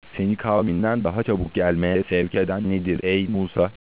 Seni kavminden daha çabuk gelmeye sevk eden nedir ey Musa?